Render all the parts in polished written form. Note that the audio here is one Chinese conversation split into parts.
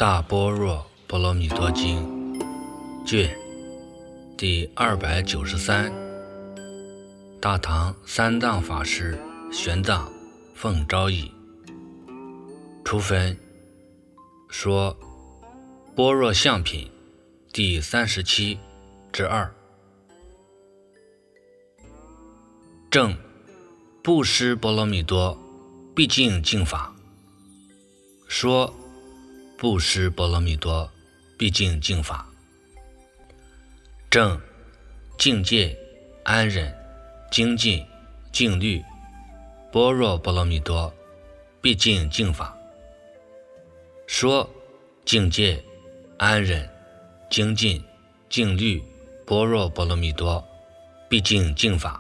大般若波罗蜜多经卷第293，大唐三藏法师玄奘奉诏译。初分说般若相品第37之2。正布施波罗蜜多毕竟净法。说布施波罗蜜多毕竟净法。正境界安忍精进静虑般若波罗蜜多毕竟净法。说境界安忍精进静虑般若波罗蜜多毕竟净法。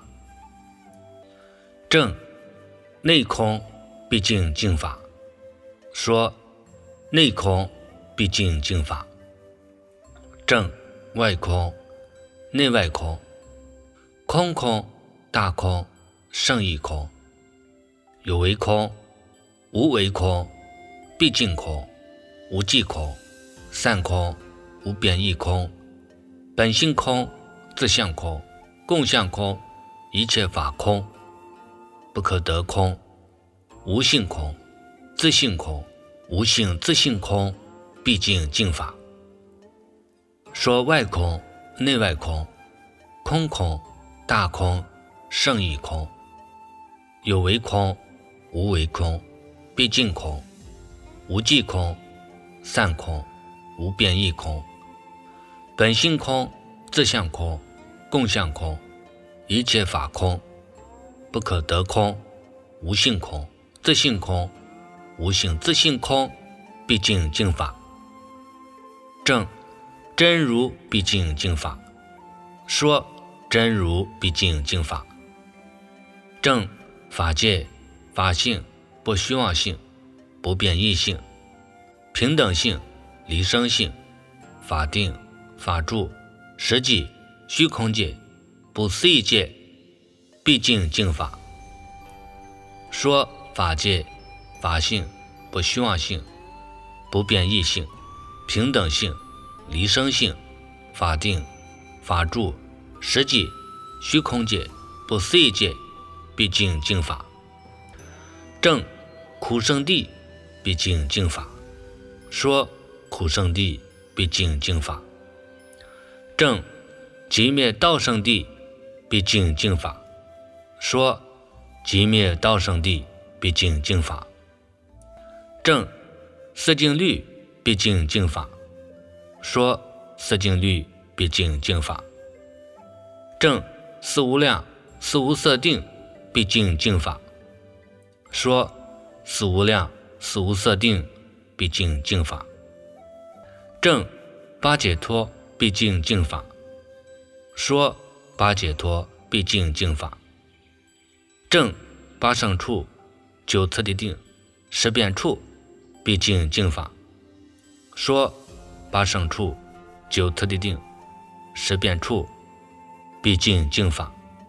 正内空毕竟净法。说内空毕竟净法。正外空内外空空空大空胜义空有为空无为空毕竟空无际空散空无变异空本性空自相空共相空一切法空不可得空无性空自性空无性自性空毕竟净法。说外空内外空空空大空胜义空有为空无为空毕竟空无际空散空无变异空本性空自相空共相空一切法空不可得空无性空自性空无性自性空毕竟净法。正真如毕竟净法。说真如毕竟净法。正法界法性不虚妄性不变异性平等性离生性法定法住实际虚空界不思议界毕竟净法。说法界法性不虚妄性不变异性平等性离生性法定法住实际虚空界不思议界毕竟净法。正苦圣地毕竟净法。说苦圣地毕竟净法。正极灭道圣地毕竟净法。说极灭道圣地毕竟净法。正四净律毕竟净法。说四净律毕竟净法。正四无量四无色定毕竟净法。说四无量四无色定毕竟净法。正八解脱毕竟净法。说八解脱毕竟净法。正八胜处九次第定十变处毕竟净法。说八胜处九次第定十变处毕竟净法。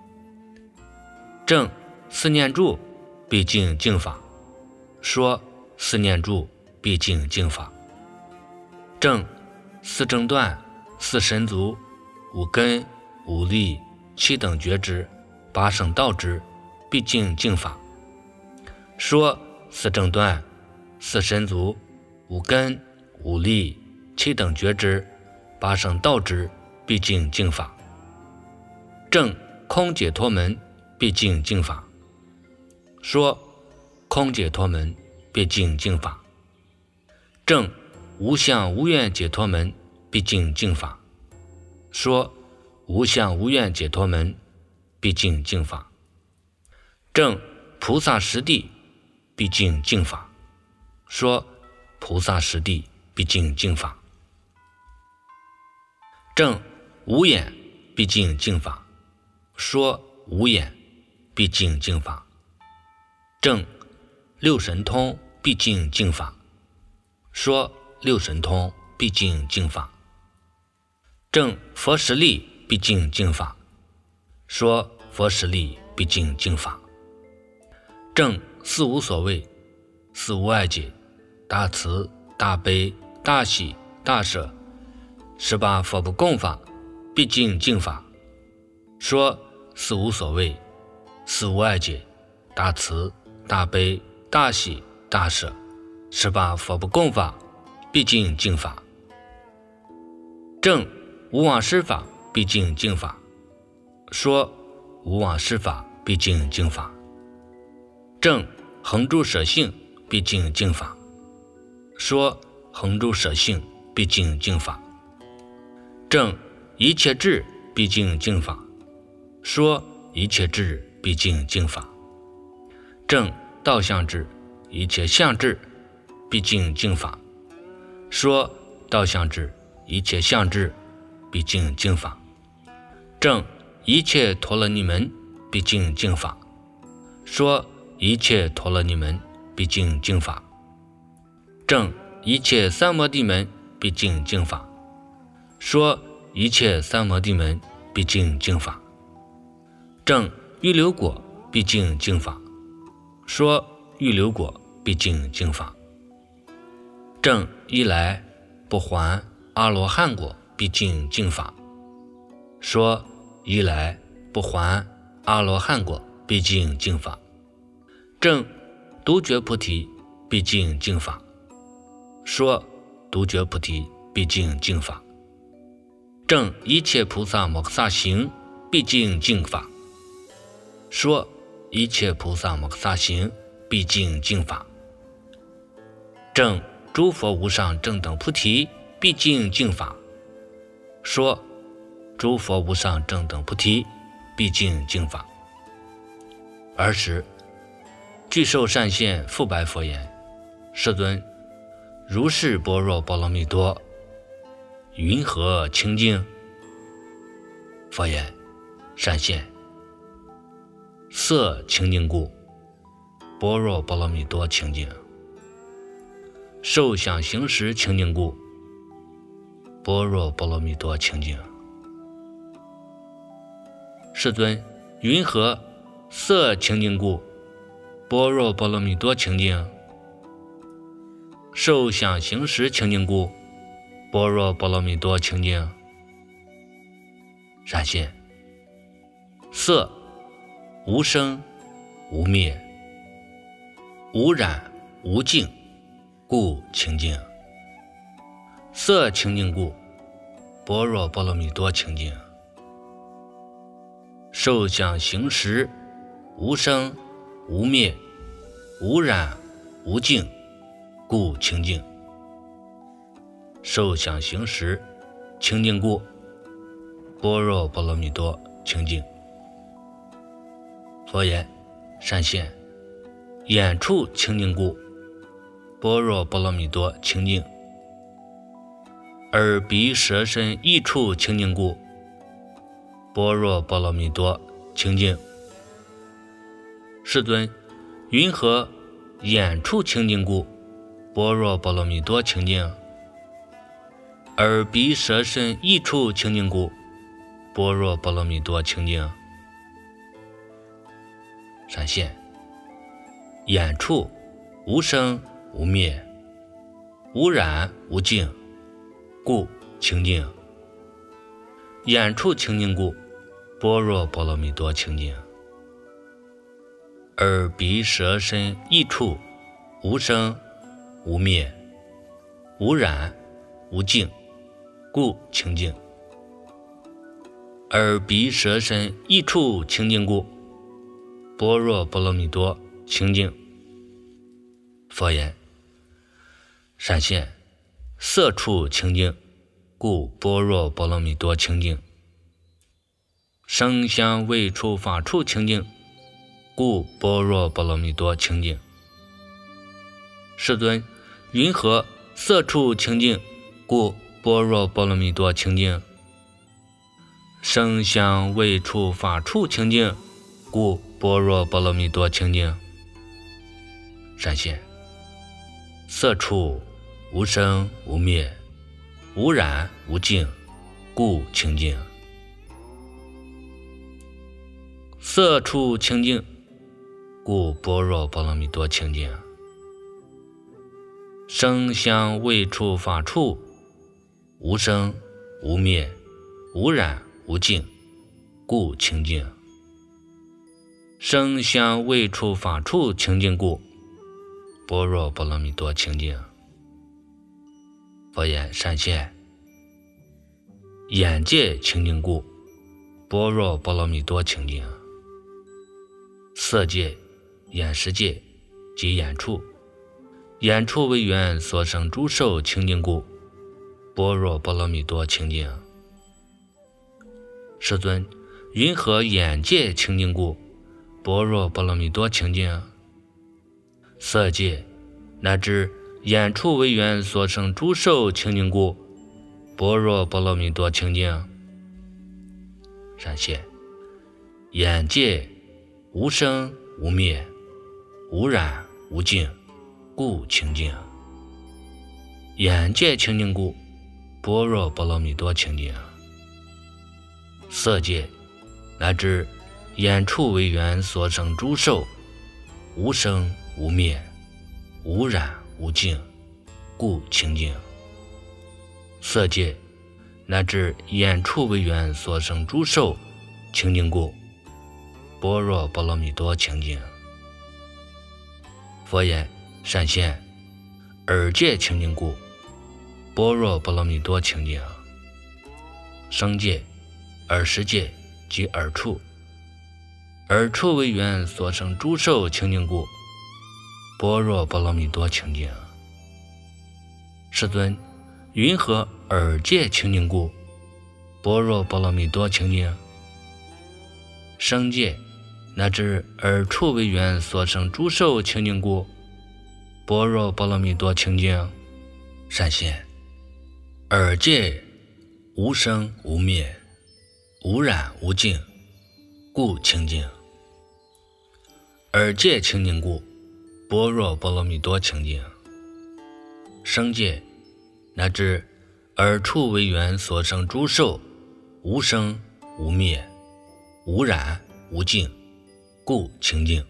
正四念住毕竟净法。说四念住毕竟净法。正四正断四神足五根五力七等觉知八圣道知毕竟净法。说四正断四神足五根五力七等觉知八圣道知毕竟净法。正空解脱门毕竟净法。说空解脱门毕竟净法。正无相无愿解脱门毕竟净法。说无相无愿解脱门毕竟净法。正菩萨实地毕竟净法。说菩萨实地毕竟净法。正无眼毕竟净法。说无眼毕竟净法。正六神通毕竟净法。说六神通毕竟净法。正佛实力毕竟净法。说佛实力毕竟净法。正四无所谓四无碍解大慈大悲大喜、大舍，18佛不共法，毕竟净法。说四无所谓，四无碍解，大慈、大悲、大喜、大舍，18佛不共法，毕竟净法。正无往施法，毕竟净法。说无往施法，毕竟净法。正恒住舍性，毕竟净法。说恒住舍性，毕竟净法。正一切智，毕竟净法。说一切智，毕竟净法。正道相智，一切相智，毕竟净法。说道相智，一切相智，毕竟净法。正一切陀罗尼门，毕竟净法。说一切陀罗尼门，毕竟净法。正一切三摩地门，毕竟净法。说一切三摩地门，毕竟净法。正预流果，毕竟净法。说预流果，毕竟净法。正一来不还阿罗汉果，毕竟净法。说一来不还阿罗汉果，毕竟净法。正独觉菩提，毕竟净法。说独觉菩提，毕竟净法。正一切菩萨摩诃萨行，毕竟净法。说一切菩萨摩诃萨行，毕竟净法。正诸佛无上正等菩提，毕竟净法。说诸佛无上正等菩提，毕竟净法。尔时具受善现复白佛言：世尊，如是般若波罗蜜多，云何清净？佛言：善现，色清净故，般若波罗蜜多清净；受想行识清净故，般若波罗蜜多清净。世尊，云何色清净故，般若波罗蜜多清净；受想行识清净故，般若波罗蜜多清净。善现，色无生无灭，无染无净，故清净。色清净故，般若波罗蜜多清净。受想行识无生无灭，无染无净，故清净。受想行识清净故，般若波罗蜜多清净。佛言：善现，眼处清净故，般若波罗蜜多清净；耳鼻舌身意处清净故，般若波罗蜜多清净。世尊，云何眼处清净故，般若波罗蜜多清净；耳鼻舌身意处清净故，般若波罗蜜多清净。善现，眼处无生无灭，无染无净，故清净。眼处清净故，般若波罗蜜多清净；耳鼻舌身意处无生无灭，无染无净，故清净。耳鼻舌身意处清净故，般若波罗蜜多清净。佛言：善现，色处清净，故般若波罗蜜多清净；声香味触法处清净，故般若波罗蜜多清净。世尊，云何色处清净，故般若波罗蜜多清净；声香味触法处清净，故般若波罗蜜多清净。善现，色处无生无灭，无染无净，故清净。色处清净，故般若波罗蜜多清净； 声香味触法处，无生无灭，无染无净，故清净。声香味触法处清净故，般若波罗蜜多清净。佛言：善现，眼界清净故，般若波罗蜜多清净。色界、眼识界及眼处，眼处为缘所生诸受清净故，般若波罗蜜多清净。世尊，云何眼界清净故，般若波罗蜜多清净？色界乃至眼处为缘所生诸受清净故，般若波罗蜜多清净。善现，眼界无生无灭，无染无净，故清净。眼界清净故，般若波罗蜜多清净。色界乃至眼处为缘所生诸受，无生无灭，无染无净，故清净。色界乃至眼处为缘所生诸受清净故，般若波罗蜜多清净。佛言：善现，耳界清净故，般若波罗蜜多清净。声界、耳识界及耳处，耳处为缘所生诸受清净故，般若波罗蜜多清净。世尊，云何耳界清净故，般若波罗蜜多清净？声界乃至耳处为缘所生诸受清净故，般若波罗蜜多清净。善现，耳界无生无灭，无染无净，故清净。耳界清净故，般若波罗蜜多清净。声界乃至耳处为缘所生诸受，无生无灭，无染无净，故清净。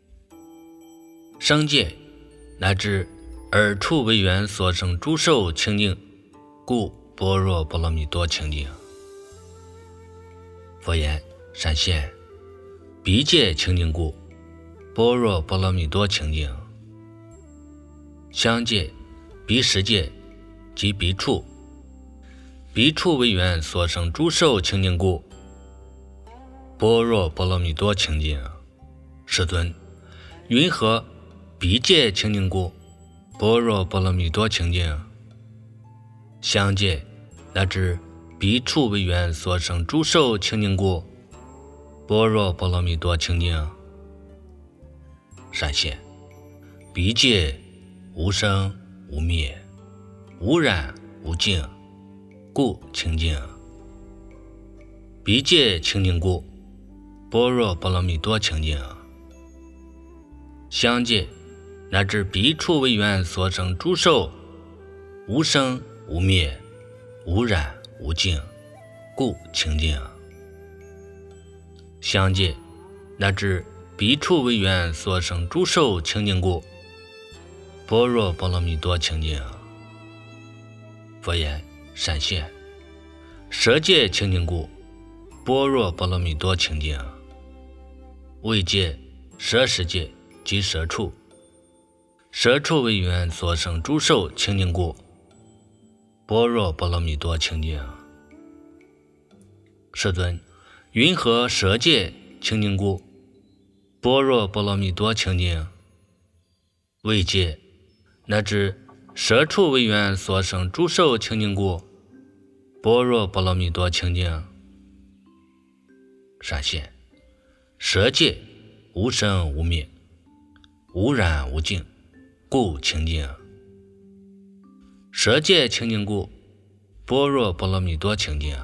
声界乃至耳处为缘所生诸受清净，故般若波罗蜜多清净。佛言：善现，鼻界清净故，般若波罗蜜多清净。香界、鼻识界及鼻处，鼻处为缘所生诸受清净故，般若波罗蜜多清净。世尊，云何鼻界清净故，般若波罗蜜多清净？香界乃至鼻处为缘所生诸受清净故，般若波罗蜜多清净。善现，鼻界无生无灭，无染无净，故清净。鼻界清净故，般若波罗蜜多清净。香界乃至鼻处为缘所生诸受，无生无灭，无染无净，故清净。香界乃至鼻处为缘所生诸受清净故，般若波罗蜜多清净。佛言：善现，舌界清净故，般若波罗蜜多清净。味界、舌识界及舌处，舌处为缘所生诸受清净故，般若波罗蜜多清净。世尊，云何舌界清净故，般若波罗蜜多清净？味界乃至舌处为缘所生诸受清净故，般若波罗蜜多清净。善现，舌界无生无灭，无染无净，故清净。舌界清净故，般若波罗蜜多清净。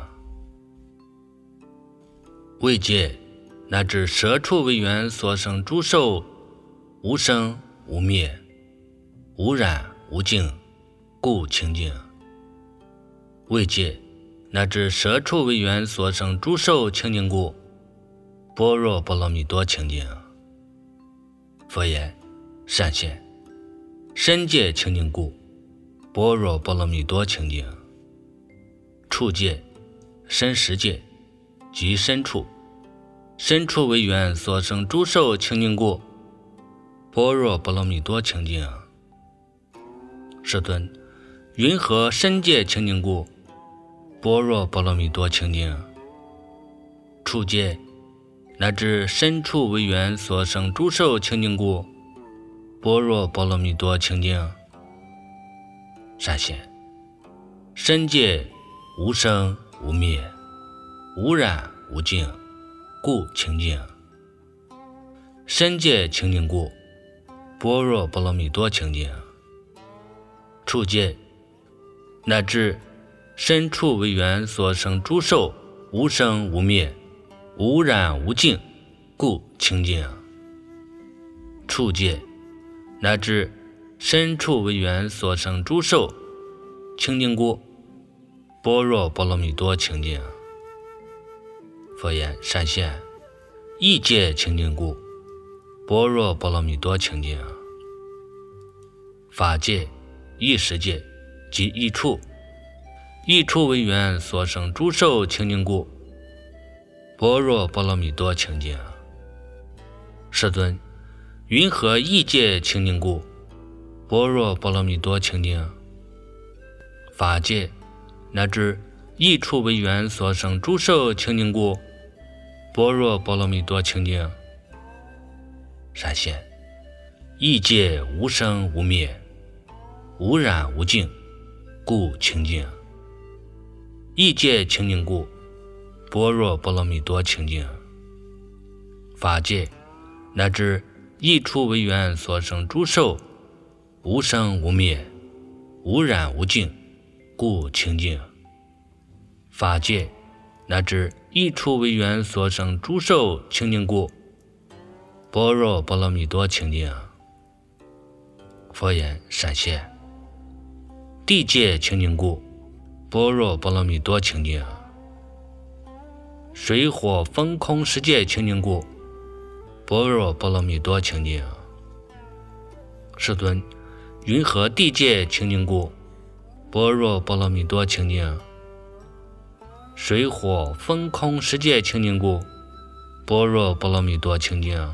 味界乃至舌处为缘所生诸受，无生无灭，无染无净，故清净。味界乃至舌处为缘所生诸受清净故，般若波罗蜜多清净。佛言：善现， 身界清净故，般若波罗蜜多清净。处界、身识界即身处，身处为缘所生诸受清净故，般若波罗蜜多清净。世尊，云何身界清净故，般若波罗蜜多清净？处界乃至身处为缘所生诸受清净故，般若波罗蜜多清净。善现，身界无生无灭，无染无净，故清净。身界清净故，般若波罗蜜多清净。处界乃至身处为缘所生诸受无生无灭，无染无净，故清净。处界乃至身处为缘所生诸受清净故，般若波罗蜜多清净。佛言：善现，意界清净故，般若波罗蜜多清净。法界、意识界即意处，意处为缘所生诸受清净故，般若波罗蜜多清净。世尊，云何意界清净故，般若波罗蜜多清净？法界乃至意处为缘所生诸受清净故，般若波罗蜜多清净。善现，意界无生无灭，无染无净，故清净。意界清净故，般若波罗蜜多清净。法界乃至意处为缘所生诸受无生无灭，无染无净，故清净。法界乃至意处为缘所生诸受清净故，般若波罗蜜多清净。佛言：善现，地界清净故，般若波罗蜜多清净。水火风空十界清净故，般若波罗蜜多清净。世尊，云何地界清净故，般若波罗蜜多清净？水火风空十界清净故，般若波罗蜜多清净。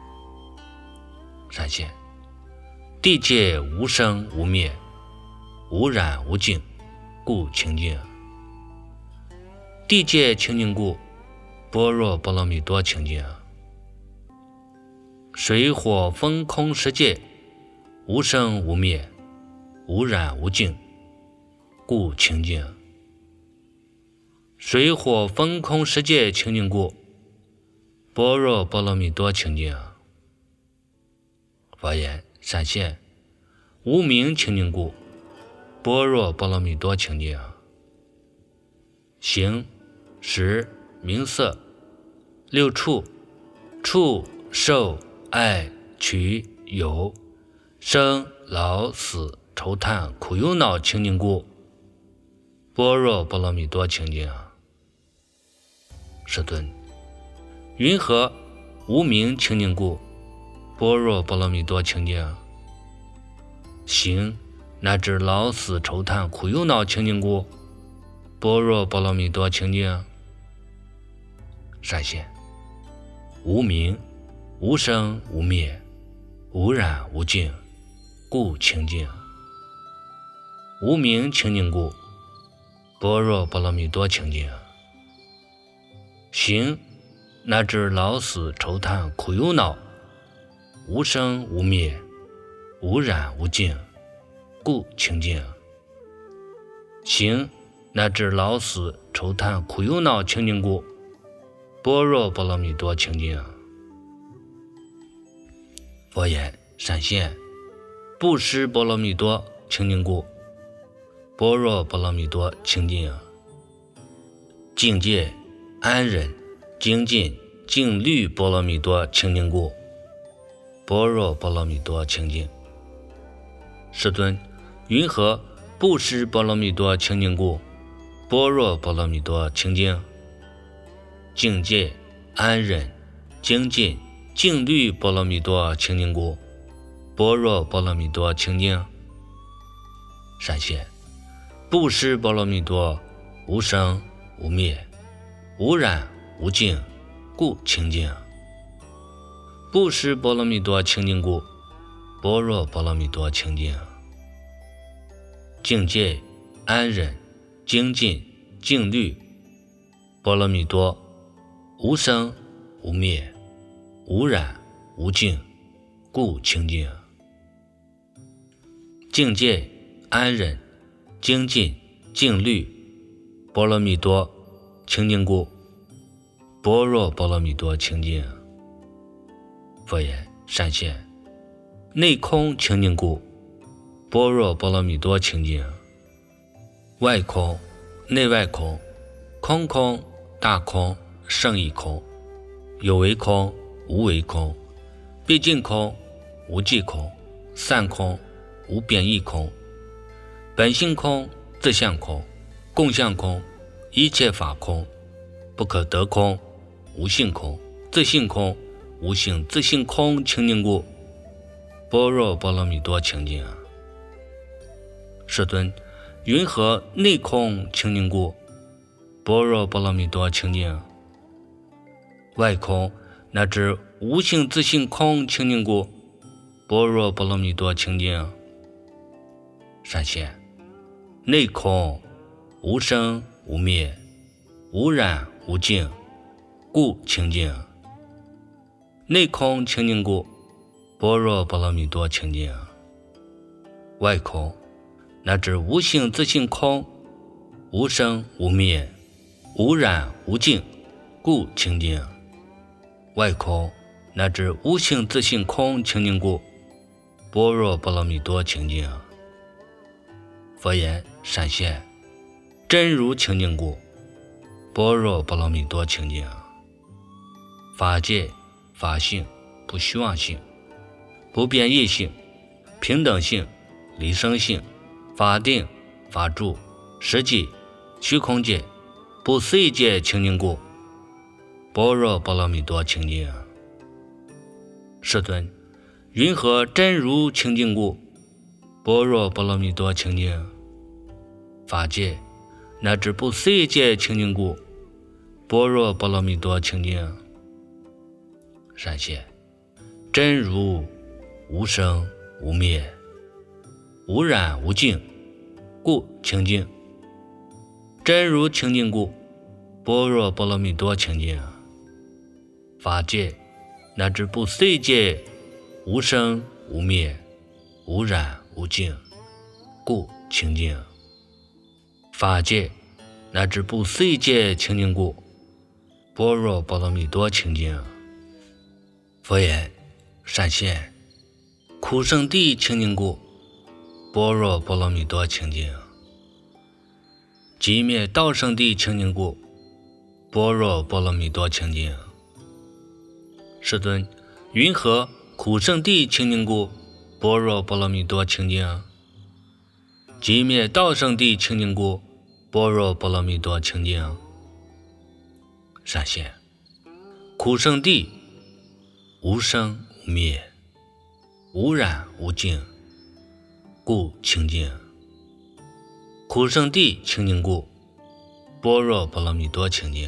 善现，地界无生无灭，无染无净，故清净。地界清净故，般若波罗蜜多清净。水火风空十界无生无灭，无染无净，故清净。水火风空十界清净故，般若波罗蜜多清净。佛言：善现，无明清净故，般若波罗蜜多清净。形、识、名色、六处、触、受、爱、取、有、生、老、死、愁叹、苦忧恼清净故，般若波罗蜜多清净。世尊，云何无明清净故，般若波罗蜜多清净？形乃至老死愁叹苦忧恼清净故，般若波罗蜜多清净。善现，无明无生无灭，无染无净，故清净。无明清净故，般若波罗蜜多清净。形乃至老死愁叹苦忧恼，无生无灭，无染无净，故清净。形乃至老死愁叹苦忧恼清净故，般若波罗蜜多清净。佛言：善现，布施波罗蜜多清净故，般若波罗蜜多清净。境界、安忍、精进、净律波罗蜜多清净故，般若波罗蜜多清净。世尊，云何布施波罗蜜多清净故，般若波罗蜜多清净？境界、安忍、精进、净律波罗蜜多清净故， 般若波罗蜜多清净。闪现布施波罗蜜多，无生无灭，无染无净，故清净。布施波罗蜜多清净故，般若波罗蜜多清净。境界安忍精进静虑波罗蜜多，无生无灭，无染无净，故清净。境界安忍精进静虑波罗蜜多清净故，般若波罗蜜多清净。佛言：善现，内空清净故，般若波罗蜜多清净。外空内外空，空空大空胜义空，有为空无为空，毕竟空无际空，散空无变异空，本性空自相空，共相空一切法空，不可得空无性空，自性空无性自性空清净故，般若波罗蜜多清净。世尊，云何内空清净故，般若波罗蜜多清净？外空乃至无性自性空清净故，般若波罗蜜多清净。善现，内空无生无灭，无染无净，故清净。内空清净故，般若波罗蜜多清净。外空乃至无性自性空，无生无灭，无染无净，故清净。外空乃至无性自性空清净故，般若波罗蜜多清净。佛言：善现，真如清净故，般若波罗蜜多清净。法界法性不虚妄性，不变异性，平等性离生性，法定法住实际虚空界不思议界清净故，般若波罗蜜多清净。世尊，云何真如清净故，般若波罗蜜多清净？法界乃至不思议界清净故，般若波罗蜜多清净。善现，真如无生无灭，无染无净，故清净。真如清净故，般若波罗蜜多清净。法界乃至不思议界无生无灭，无染无净，故清净。法界乃至不思议界清净故，般若波罗蜜多清净。佛言：善现，苦圣地清净故，般若波罗蜜多清净。寂灭道圣地清净故，般若波罗蜜多清净。世尊，云何苦圣地清净故，般若波罗蜜多清净？寂灭道圣地清净故，般若波罗蜜多清净。善现，苦圣地无生无灭，无染无净，故清净。苦圣地清净故，般若波罗蜜多清净。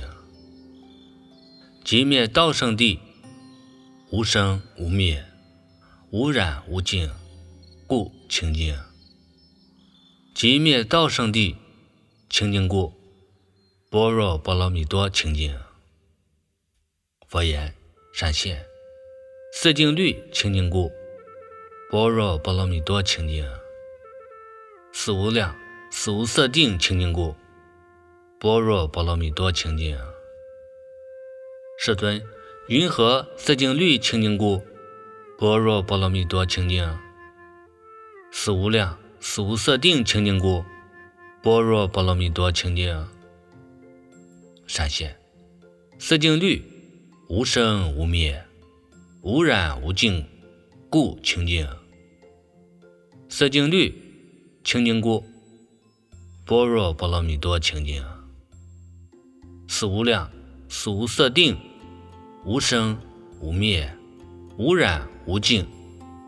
寂灭道圣地无生无灭，无染无净，故清净。寂灭道圣地清净故，般若波罗蜜多清净。佛言：善现，四净律清净故，般若波罗蜜多清净。四无量四无色定清净故，般若波罗蜜多清净。世尊，云何四净律清净故，般若波罗蜜多清净？四无量四无色定清净故，般若波罗蜜多清净。善现，四净律无生无灭，无染无净，故清净。四净律清净故，般若波罗蜜多清净。四无量四无色定无生无灭，无染无净，故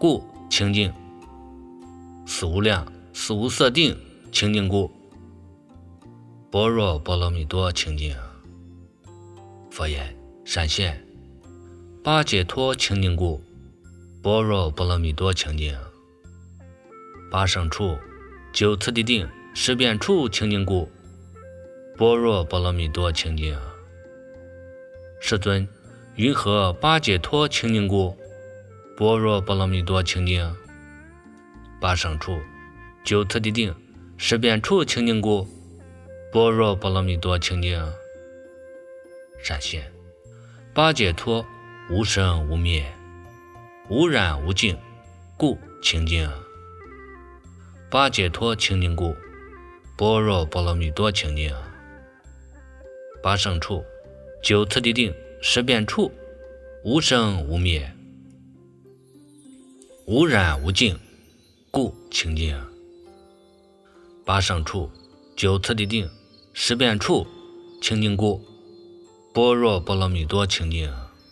清净；四无量、四无色定清净故，般若波罗蜜多清净。佛言：闪现，八解脱清净故，般若波罗蜜多清净。八胜处、九次第定、十遍处清净故，般若波罗蜜多清净。世尊，云何八解脱清净故，般若波罗蜜多清净？八胜处、九次第定、十遍处清净故，般若波罗蜜多清净。闪现，八解脱无生无灭，无染无净，故清净。八解脱清净故，般若波罗蜜多清净。八胜处、九次第定、十遍处无生无灭，无染无净，故清净。八胜处、九次第定、十遍处清净故，般若波罗蜜多清净。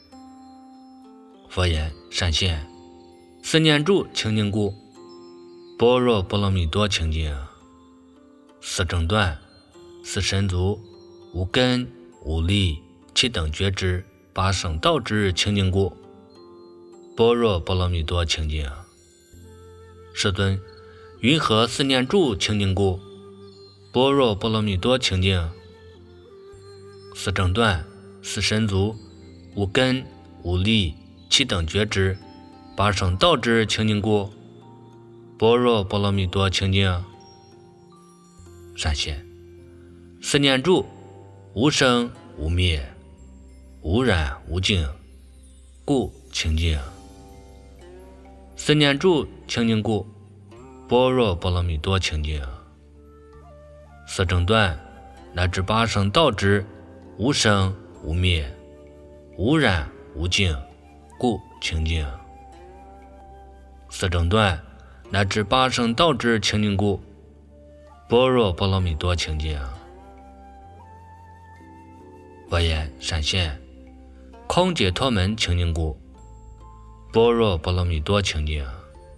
佛言：闪现，四念住清净故，般若波罗蜜多清净。四正断、四神足、无根、无力、七等觉知、八圣道之清净故，般若波罗蜜多清净。世尊，云何四念住清净故，般若波罗蜜多清净？四正断、四神足、无根、无力、七等觉知、八圣道之清净故，般若波罗蜜多清净。闪现，四念住无生无灭，无染无净，故清净。四念住清净故，般若波罗蜜多清净。四正断乃至八圣道之无生无灭，无染无净，故清净。四正断乃至八圣道之清净故，般若波罗蜜多清净。佛言：闪现，空解脱门清净故，般若波罗蜜多清净。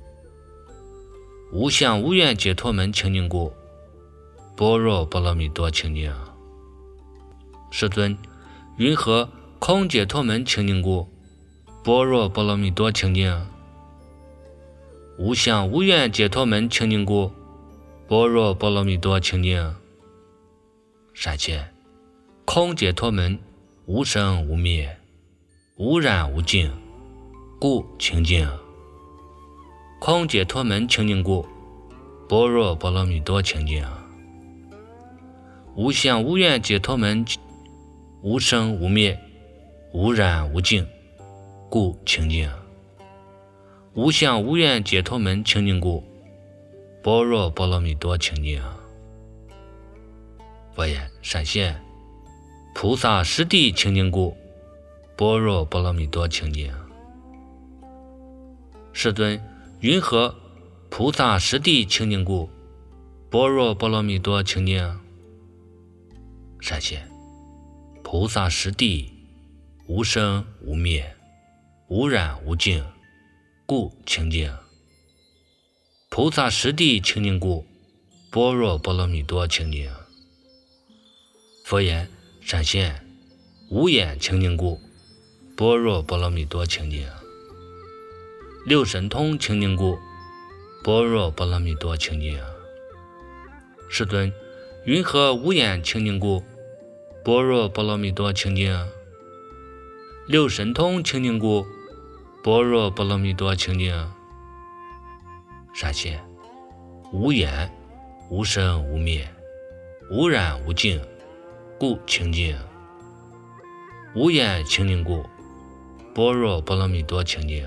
无相无愿解脱门清净故，般若波罗蜜多清净。世尊，云何空解脱门清净故，般若波罗蜜多清净？无相无愿解脱门清净故，般若波罗蜜多清净。闪现，空解脱门无生无灭，无染无净，故清净。空解脱门清净故，般若波罗蜜多清净。无相无愿解脱门无生无灭，无染无净，故清净。无相无愿解脱门清净故，般若波罗蜜多清净。佛言：闪现，菩萨实地清净故，般若波罗蜜多清净。世尊，云何菩萨实地清净故，般若波罗蜜多清净？闪现，菩萨实地无生无灭，无染无净，故清净。菩萨实地清净故，般若波罗蜜多清净。佛言：闪现，无眼清净故，般若波罗蜜多清净。六神通清净故，般若波罗蜜多清净。世尊，云何无眼清净故，般若波罗蜜多清净？六神通清净故，般若波罗蜜多清净。闪现，无眼无生无灭，无染无净，故清净。无眼清净故，般若波罗蜜多清净。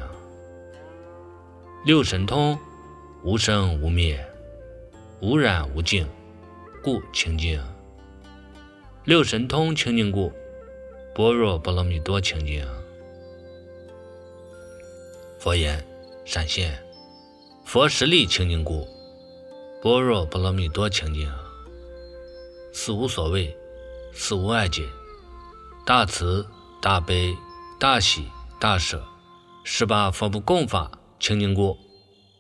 六神通无生无灭，无染无净，故清净。六神通清净故，般若波罗蜜多清净。佛言：闪现，佛实力清净故，般若波罗蜜多清净。四无所谓，四无碍解，大慈大悲大喜大舍，18佛不共法清净故，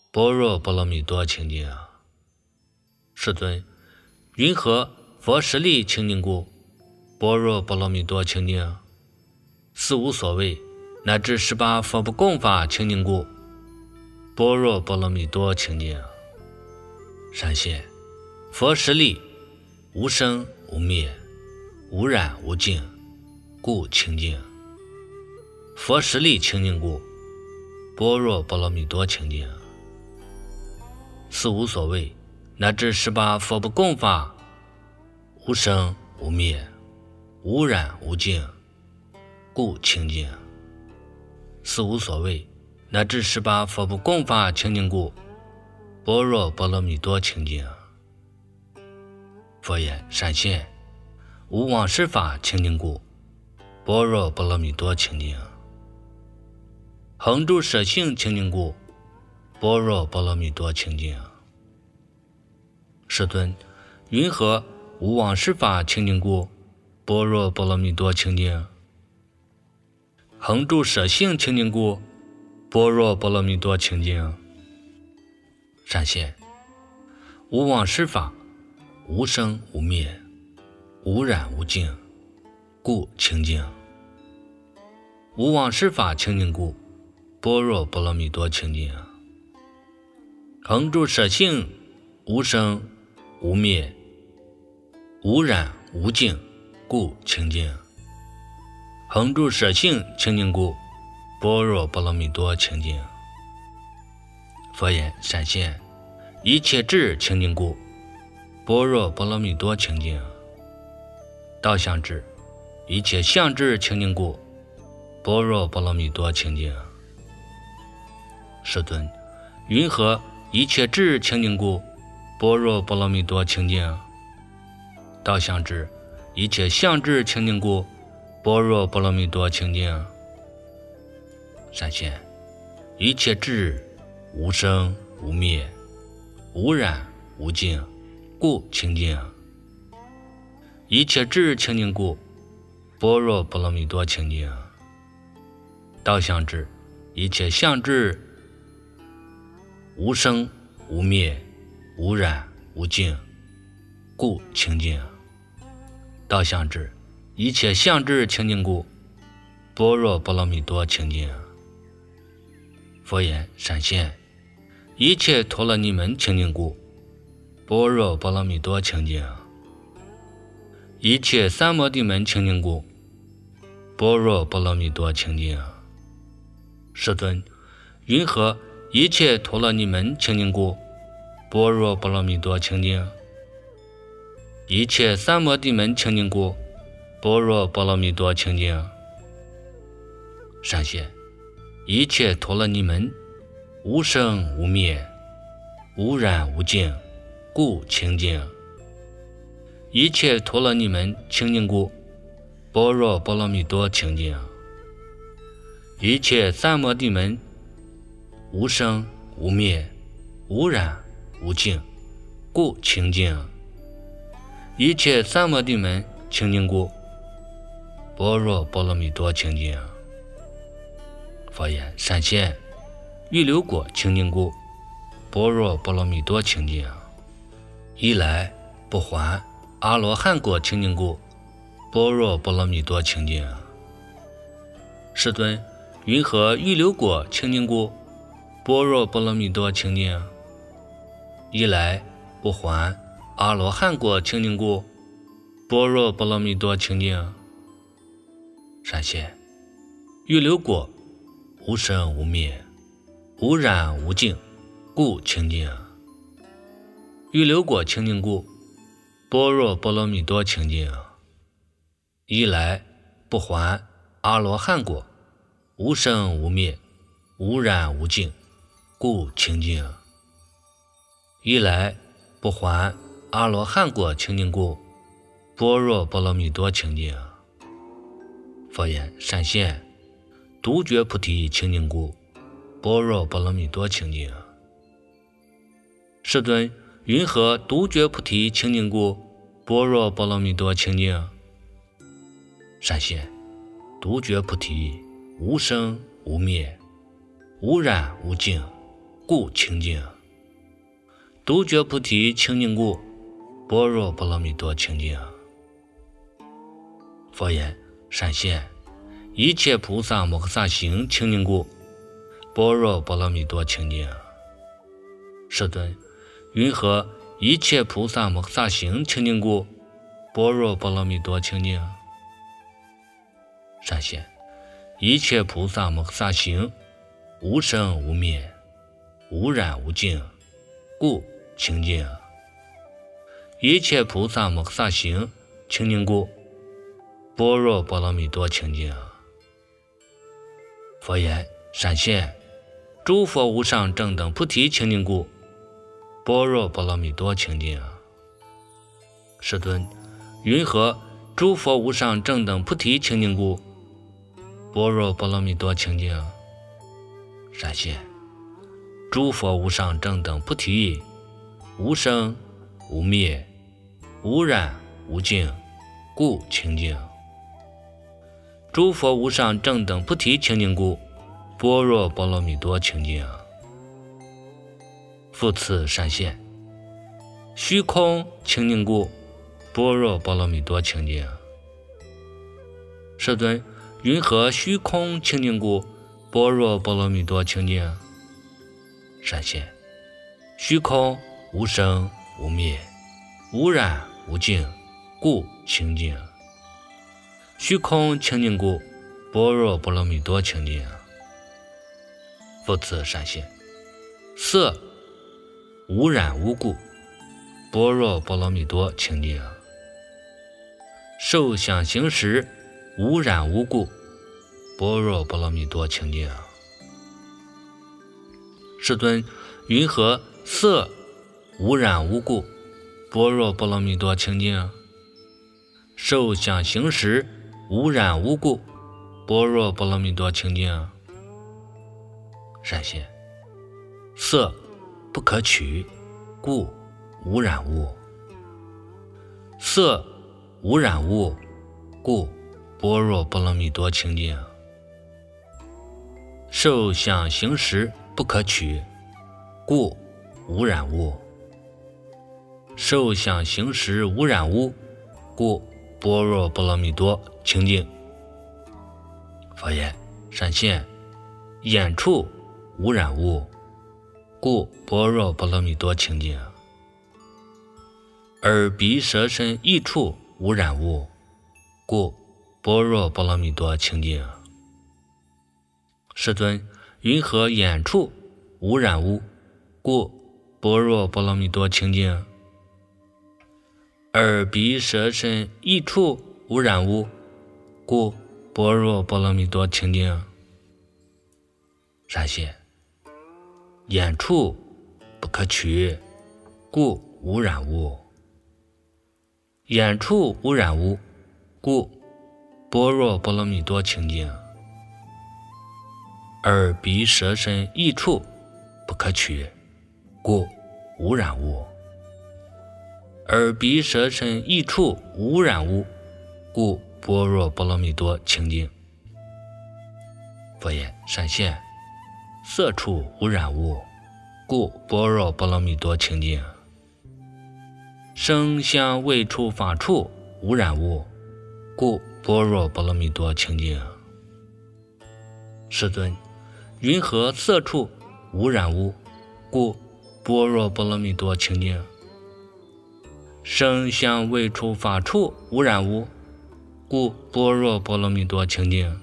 般若波罗蜜多清净。世尊，云何佛实力清净故，般若波罗蜜多清净？四无所谓，乃至18佛不共法清净故，般若波罗蜜多清净。善现，佛实力无生无灭，无染无净，故清净。佛实力清净故，般若波罗蜜多清净。四无所谓，乃至18佛不共法，无生无灭，无染无净，故清净。四无所谓，乃至18佛不共法清净故，般若波罗蜜多清净。佛言：善现，无往事法清净故，般若波罗蜜多清净。恒住舍性清净故，般若波罗蜜多清净。世尊，云何无往事法清净故，般若波罗蜜多清净？恒住舍性清净故，般若波罗蜜多清净。善现，无往事法，无生无灭，无染无净，故清净。无往事法清净故，般若波罗蜜多清净。恒住舍性无生无灭，无染无净，故清净。恒住舍性清净故，般若波罗蜜多清净。佛言：善现，一切智清净故，般若波罗蜜多清净。道相智，一切相智清净故，般若波罗蜜多清净。世尊，云何一切智清净故，般若波罗蜜多清净？道相智，一切相智清净故，般若波罗蜜多清净。善现，一切智无生无灭，无染无净，故清净。一切智清净故，般若波罗蜜多清净。道相智，一切相智无生无灭，无染无净，故清净。道相智，一切相智清净故，般若波罗蜜多清净。佛言：善现，一切陀罗尼门清净故，般若波罗蜜多清净。一切三摩地门清净故，般若波罗蜜多清净。世尊，云何一切陀罗尼门清净故，般若波罗蜜多清净？一切三摩地门清净故，般若波罗蜜多清净。善现，一切陀罗尼门无生无灭，无染无净，故清净。一切陀罗尼门清净故，般若波罗蜜多清净。一切三摩地门无生无灭，无染无净，故清净。一切三摩地门清净故，般若波罗蜜多清净。佛言：善现，欲流果清净故，般若波罗蜜多清净。一来不还阿罗汉果清净故，般若波罗蜜多清净。世尊，云何欲流果清净故，般若波罗蜜多清净？一来不还阿罗汉果清净故，般若波罗蜜多清净。善现，欲流果无生无灭，无染无净，故清净。欲流果清净故，般若波罗蜜多清净。一来不还阿罗汉果无生无灭，无染无净，故清净。一来不还阿罗汉果清净故，般若波罗蜜多清净。佛言：善现，独觉菩提清净故，般若波罗蜜多清净。世尊，云何独觉菩提清净故，般若波罗蜜多清净？善现，独觉菩提无生无灭，无染无净， 故清净。独觉菩提清净故，般若波罗蜜多清净。佛言：善现，一切菩萨摩诃萨行清净故，般若波罗蜜多清净。世尊，云何一切菩萨摩诃萨行清净故，般若波罗蜜多清净？善现，一切菩萨摩诃萨行无生无灭，无染无净，故清净。一切菩萨摩诃萨行清净故，般若波罗蜜多清净。佛言：善现，诸佛无上正等菩提清净故，般若波罗蜜多清净。世尊，云何诸佛无上正等菩提清净故，般若波罗蜜多清净？善现，诸佛无上正等菩提无生无灭，无染无净，故清净。诸佛无上正等菩提清净故，般若波罗蜜多清净。复次善现，虚空清净故，般若波罗蜜多清净。世尊，云何虚空清净故，般若波罗蜜多清净？善现，虚空无生无灭，无染无净，故清净。虚空清净故，般若波罗蜜多清净。复次善现，色无染无故，般若波罗蜜多清净。受想行识无染无故，般若波罗蜜多清净。世尊，云何色无染无故，般若波罗蜜多清净？受想行识无染无故，般若波罗蜜多清净。善现，色不可取，故无染物。色无染物，故般若波罗蜜多清净。受想行识不可取，故无染物。受想行识无染物，故般若波罗蜜多清净。佛言：善现，眼处无染物，故般若波罗蜜多清净。耳鼻舌身意处无染物，故般若波罗蜜多清净。世尊，云何眼处无染物，故般若波罗蜜多清净？耳鼻舌身意处无染物，故般若波罗蜜多清净。善现，眼处不可取，故无染物。眼处无染物，故般若波罗蜜多清净。耳鼻舌身意处不可取，故无染物。耳鼻舌身意处无染物，故般若波罗蜜多清净。佛言：善现，色处无染物，故般若波罗蜜多清净。声香味触法处无染物，故般若波罗蜜多清净。世尊，云何色处无染物，故般若波罗蜜多清净？声香味触法处无染物，故般若波罗蜜多清净。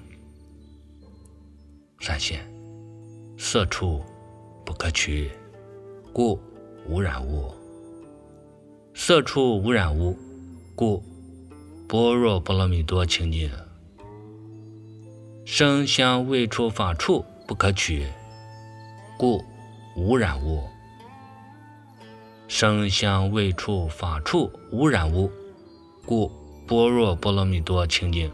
善现，色处不可取，故无染物。色处无染物，故般若波罗蜜多清净。声香味触法处不可取，故无染物。声香味触法处无染物，故般若波罗蜜多清净。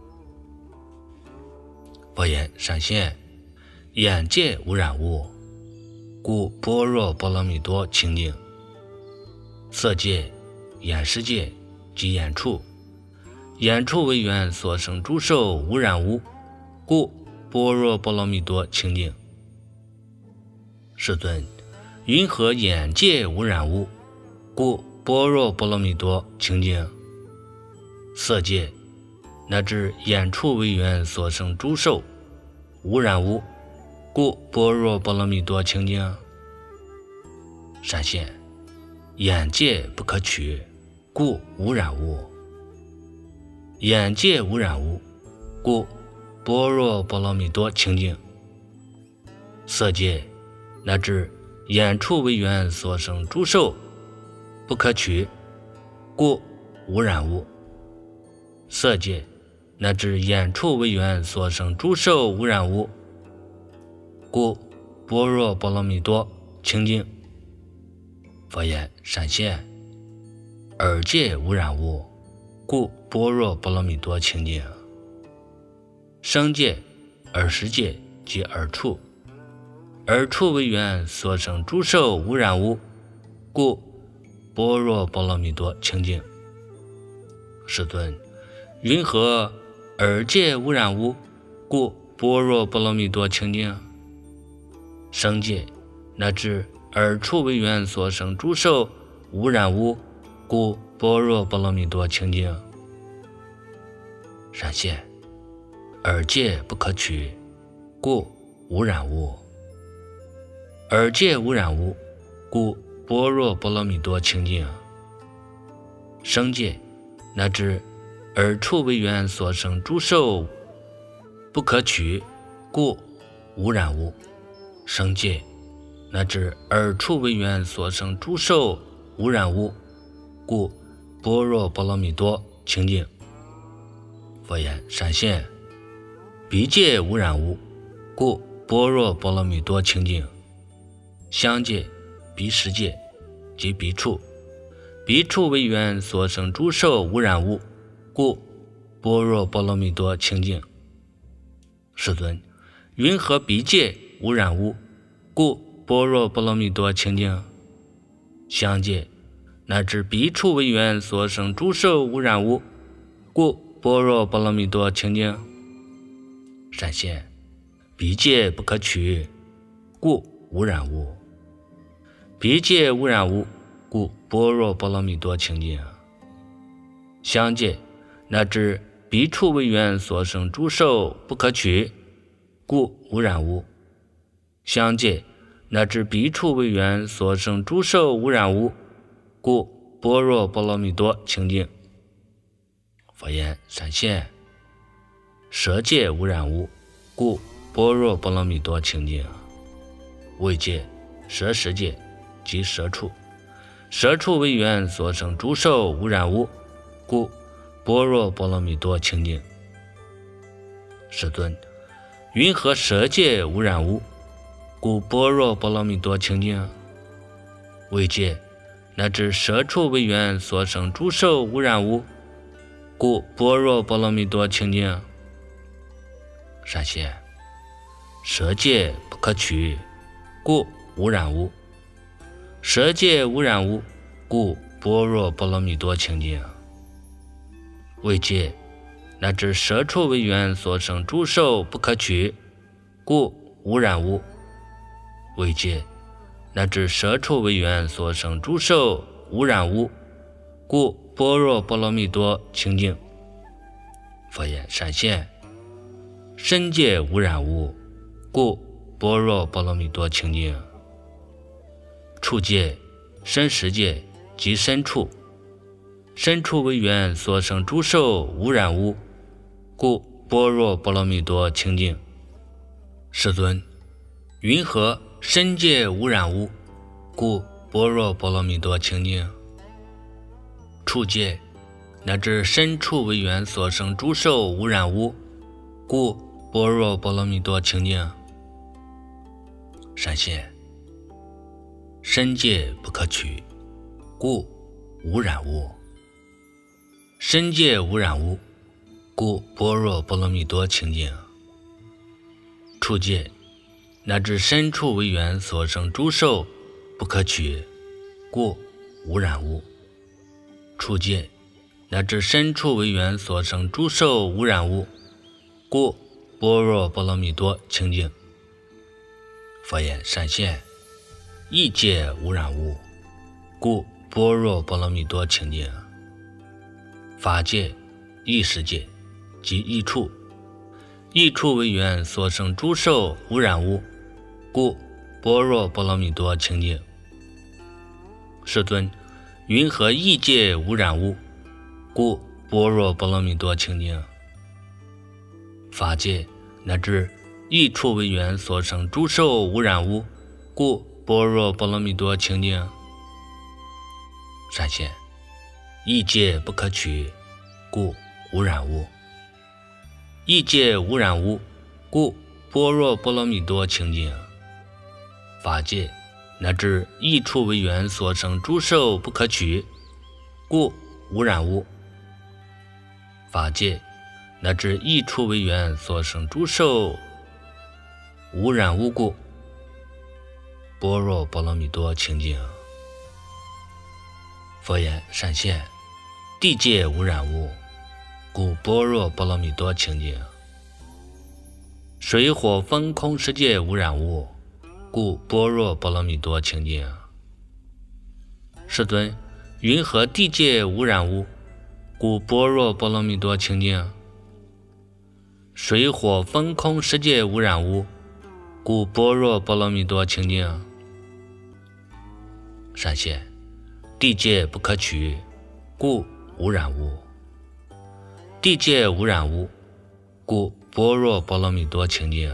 佛言：善现，眼界无染物，故般若波罗蜜多清净。色界、眼识界及眼处，眼处为缘所生诸受无染物，故般若波罗蜜多清净。 世尊，云何眼界无染污，故般若波罗蜜多清净。色界乃至眼处为缘所生诸受无染污，故般若波罗蜜多清净。闪现，眼界不可取，故无染污。眼界无染污，故般若波罗蜜多清净。色界乃至眼处为缘所生诸受不可取，故无染污。色界乃至眼处为缘所生诸受无染污，故般若波罗蜜多清净。佛言：闪现，耳界无染污，故般若波罗蜜多清净。声界、耳识界及耳处，耳处为缘所生诸受无染污，故般若波罗蜜多清净。世尊，云何耳界无染污，故般若波罗蜜多清净。声界乃至耳处为缘所生诸受无染污，故般若波罗蜜多清净。闪现，耳界不可取，故无染污。耳界无染污，故般若波罗蜜多清净。声界乃至耳处为缘所生诸受不可取，故无染污。声界乃至耳处为缘所生诸受无染污，故般若波罗蜜多清净。佛言：闪现，鼻界无染污，故般若波罗蜜多清净。香界、鼻识界及鼻处，鼻处为缘所生诸受无染污，故般若波罗蜜多清净。世尊，云何鼻界无染污，故般若波罗蜜多清净。香界乃至鼻处为缘所生诸受无染污，故般若波罗蜜多清净。闪现，鼻界不可取，故无染污。鼻界无染污，故般若波罗蜜多清净。香界乃至鼻处为缘所生诸受不可取，故无染污。香界乃至鼻处为缘所生诸受无染污，故般若波罗蜜多清净。佛言：闪现，舌界无染污，故般若波罗蜜多清净。味界、舌识界及舌处，舌处为缘所生诸受无染污，故般若波罗蜜多清净。世尊，云何舌界无染污，故般若波罗蜜多清净。味界乃至舌处为缘所生诸受无染污，故般若波罗蜜多清净。闪现，舌界不可取，故无染污。舌界无染污，故般若波罗蜜多清净。味界乃至舌处为缘所生诸受不可取，故无染污。味界乃至舌处为缘所生诸受无染污，故般若波罗蜜多清净。佛言：闪现，身界无染污，故般若波罗蜜多清净。处界、身识界及身处，身处为缘所生诸受无染污，故般若波罗蜜多清净。世尊，云何身界无染污，故般若波罗蜜多清净。处界乃至身处为缘所生诸受无染污，故般若波罗蜜多清净。闪现，身界不可取，故无染污。身界无染污，故般若波罗蜜多清净。处界乃至身处为缘所生诸受不可取，故无染污。处界乃至身处为缘所生诸受无染污，故般若波罗蜜多清净。佛言：闪现， 异界污染物，故般若波罗蜜多清净。法界、异世界即异处，异处为缘所生诸受污染物，故般若波罗蜜多清净。世尊，云何异界污染物，故般若波罗蜜多清净？法界乃至异处为缘所生诸受污染物，故般若波罗蜜多清净。善现，异界不可取，故污染物；异界污染物，故般若波罗蜜多清净。法界乃至异处为缘所生诸受不可取，故污染物；法界乃至异处为缘所生诸受污染物故，般若波罗蜜多清净。佛言：善现，地界污染物，故般若波罗蜜多清净；水火风空世界污染物，故般若波罗蜜多清净。世尊，云何地界污染物，故般若波罗蜜多清净？水火风空世界污染物，故般若波罗蜜多清净。善现，地界不可取，故污染物；地界污染物，故般若波罗蜜多清净。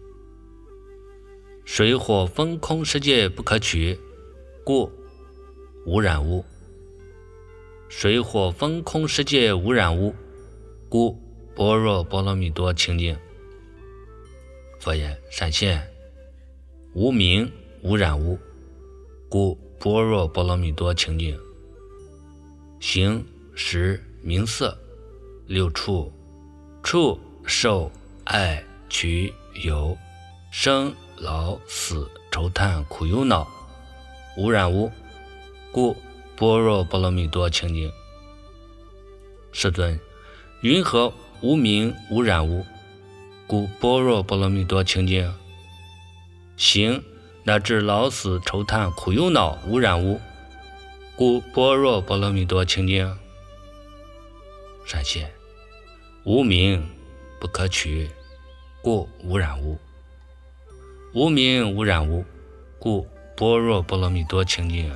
水火风空世界不可取，故污染物；水火风空世界污染物，故般若波罗蜜多清净。佛言：善现，无明污染物，故般若波罗蜜多清净。形、识、名色六处，触、受、爱、取、有，生、老、死、愁叹、苦、忧、恼污染物，故般若波罗蜜多清净。世尊，云何无明污染物，故般若波罗蜜多清净？形乃至老死愁叹苦忧恼污染物，故般若波罗蜜多清净。善现，无明不可取，故污染物；无明污染物，故般若波罗蜜多清净。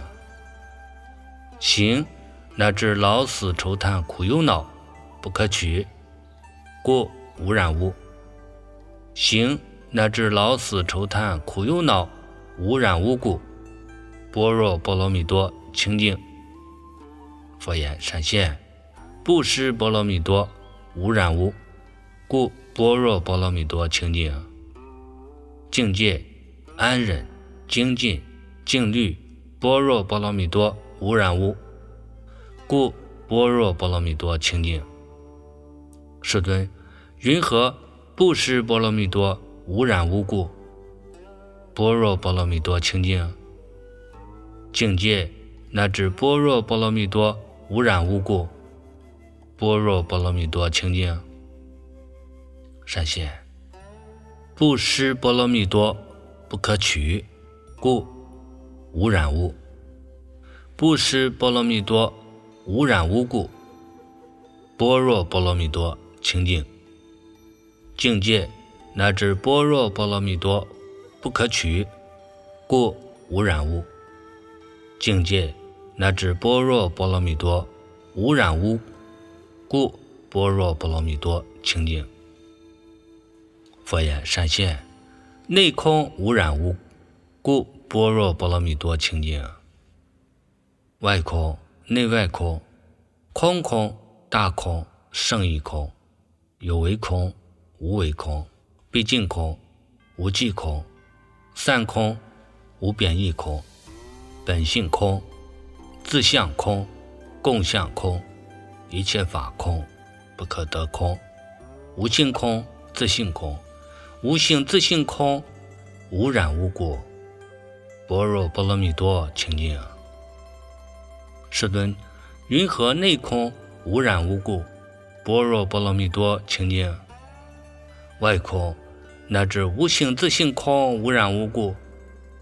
形乃至老死愁叹苦忧恼不可取，故污染物；形乃至老死愁叹苦忧恼污染物故，般若波罗蜜多清净。佛言：善现，布施波罗蜜多污染物，故般若波罗蜜多清净。境界、安忍、精进、静虑般若波罗蜜多污染物，故般若波罗蜜多清净。世尊，云何布施波罗蜜多污染物故，般若波罗蜜多清净？境界乃至般若波罗蜜多污染物故，般若波罗蜜多清净。善现，布施波罗蜜多不可取，故污染物；布施波罗蜜多污染物故，般若波罗蜜多清净。境界乃至般若波罗蜜多不可取，故污染物；境界乃至般若波罗蜜多污染物，故般若波罗蜜多清净。佛言：善现，内空污染物，故般若波罗蜜多清净。外空、内外空、空空、大空、胜义空、有为空、无为空、毕竟空、无际空、散空、无变异空、本性空、自相空、共相空、一切法空、不可得空、无性空、自性空、无性自性空、无染无故，般若波罗蜜多清净。世尊，云何内空无染无故，般若波罗蜜多清净？外空乃至无性自性空无染无故，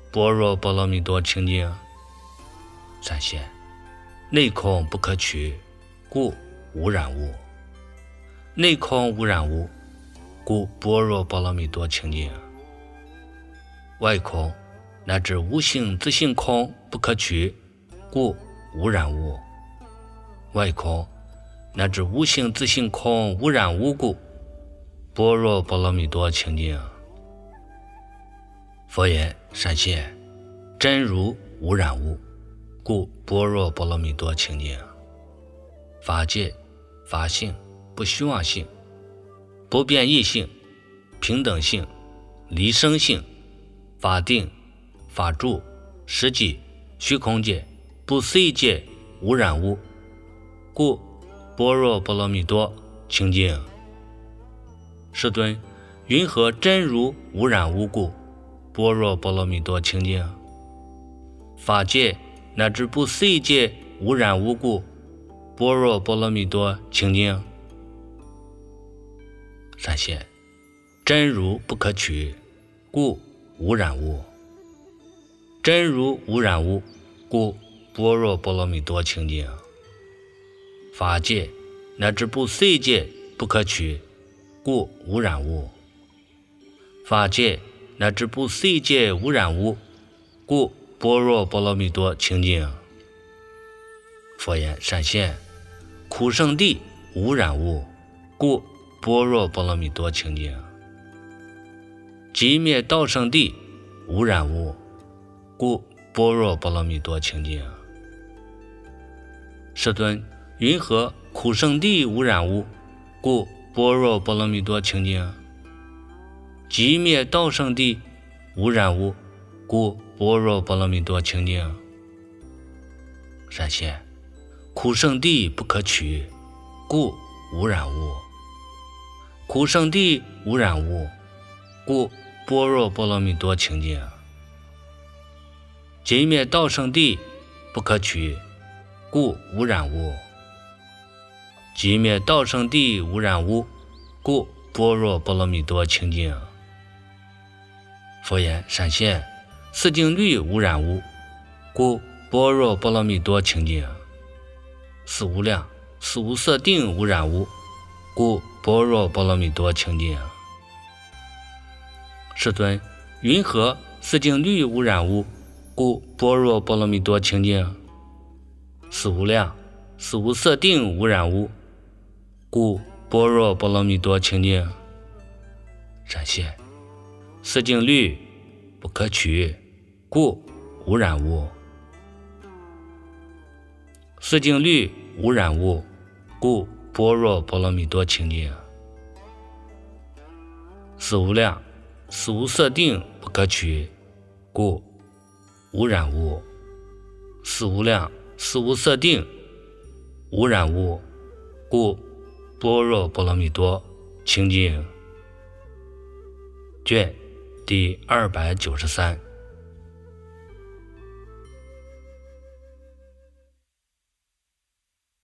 般若波罗蜜多清净。闪现内空不可取，故无染物。内空无染物，故般若波罗蜜多清净。外空乃至无性自性空不可取，故无染物。外空乃至无性自性空无染物故，般若波罗蜜多清净。佛言：闪现真如无染物，故般若波罗蜜多清净。法界、法性、不虚妄性、不变异性、平等性、离生性、法定、法住、实际、虚空界、不思议界无染物，故般若波罗蜜多清净。世尊，云何真如无染物故，般若波罗蜜多清净？法界乃至不思议界无染物故，般若波罗蜜多清净。闪现真如不可取，故无染物。真如无染物，故般若波罗蜜多清净。法界乃至不思议界不可取，故无染物。法界乃至不思议界无染物，故般若波罗蜜多清净。佛言：闪现苦圣地无染物，故般若波罗蜜多清净。寂灭道圣地无染物，故般若波罗蜜多清净。世尊，云何苦圣地无染物，故般若波罗蜜多清净？寂灭道圣地无染物，故般若波罗蜜多清净。闪现苦圣地不可取，故无染物。苦圣地无染物，故般若波罗蜜多清净。寂灭道圣地不可取，故无染物。寂灭道圣地无染物，故般若波罗蜜多清净。佛言：闪现四境律无染物，故般若波罗蜜多清净。四无量、四无色定无染物，故般若波罗蜜多清净。世尊，云何四境律无染物，故般若波罗蜜多清净？四无量、四无色定无染物，故般若波罗蜜多清净。闪现四境律不可取，故无染物。四境律无染物，故般若波罗蜜多清净。四无量、四无色定不可取，故无染物。四无量、四无色定无染物，故般若波罗蜜多清净。卷第293。